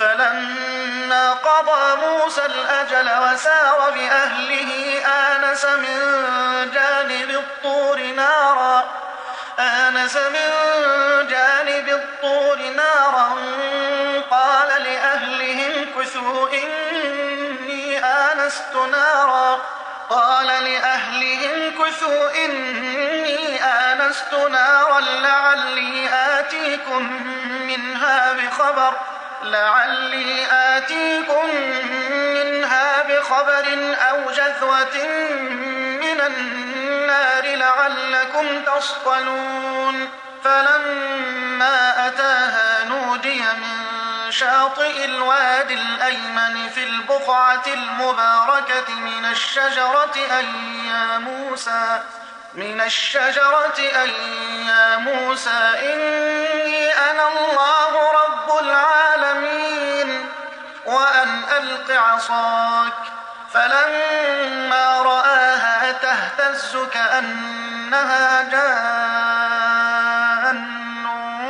فلما قضى موسى الأجل وسار بأهله آنس من جانب الطور نارا قال لأهلهم كثوا إني آنست نارا لعلي آتيكم منها بخبر أو جذوة من النار لعلكم تصطلون. فلما أتاها نودي من شاطئ الوادي الأيمن في البقعة المباركة من الشجرة أن يا موسى إني أنا الله رب العالمين وأن ألق عصاك. فلما رآها تهتز كأنها جان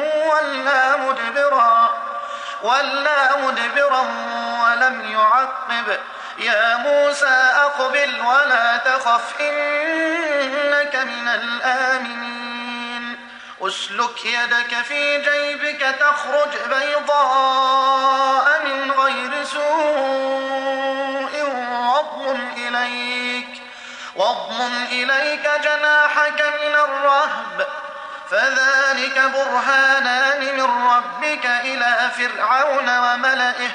ولا مدبرا ولم يعقب. يا موسى أقبل ولا تخف إنك من الآمنين. أسلك يدك في جيبك تخرج بيضاء من غير سوء واضمم إليك جناحك من الرهب فذلك برهانان من ربك إلى فرعون وملئه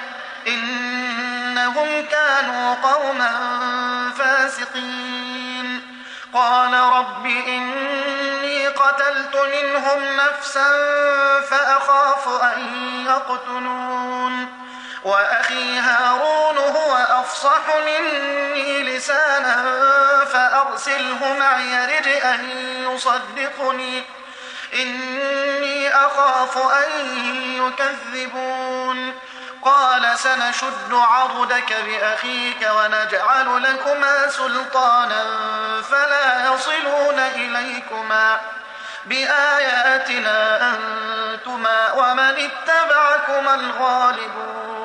إنهم كانوا قوما فاسقين. قال رب إني قتلت منهم نفسا فأخاف أن يقتلون وأخي هارون هو أفصح مني لسانا فأرسله معي رجءا يصدقني إني أخاف أن يكذبون. قال سنشد عضدك بأخيك ونجعل لكما سلطانا فلا يصلون إليكما بآياتنا أنتما ومن اتبعكما الغالبون.